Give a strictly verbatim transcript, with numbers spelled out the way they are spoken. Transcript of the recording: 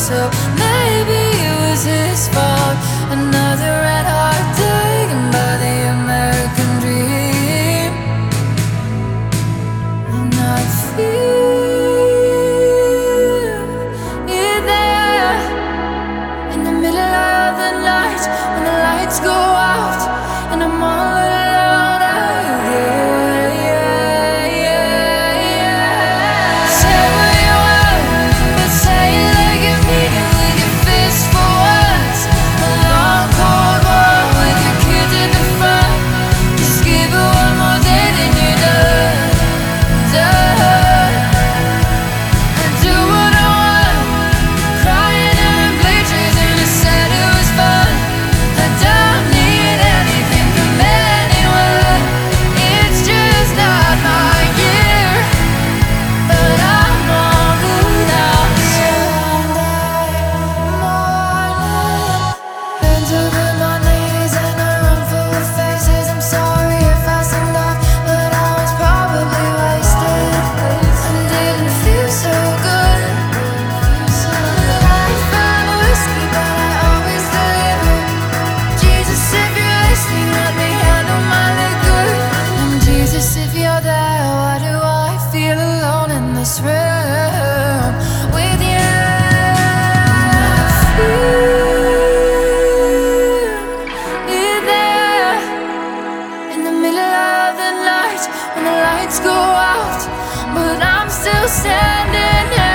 so maybe it was his fault. Another red heart taken by the American dream. And I feel it there in the middle of the night when the lights go out and I'm all alone out here. Yeah, yeah, yeah. Say what you want, but say it like you mean it with your fist for once. A long cold war with your kids in the front. Just give it one more day, then you're done, done. I do what I want, crying in bleachers, and I said it was fun. I don't need anything from anyone. It's just not my year, but I'm all good now. Sunday morning, bent over my knees in a room full of faces. I'm sorry if I seemed off, but I was probably wasted and didn't feel so good. I found whiskey, but I always deliver. Jesus, if you're listening, let me handle my liquor. And Jesus, if you're there, why do I feel alone in this room with you? Feel it there in the middle of the night when the lights go out, but I'm still standing here.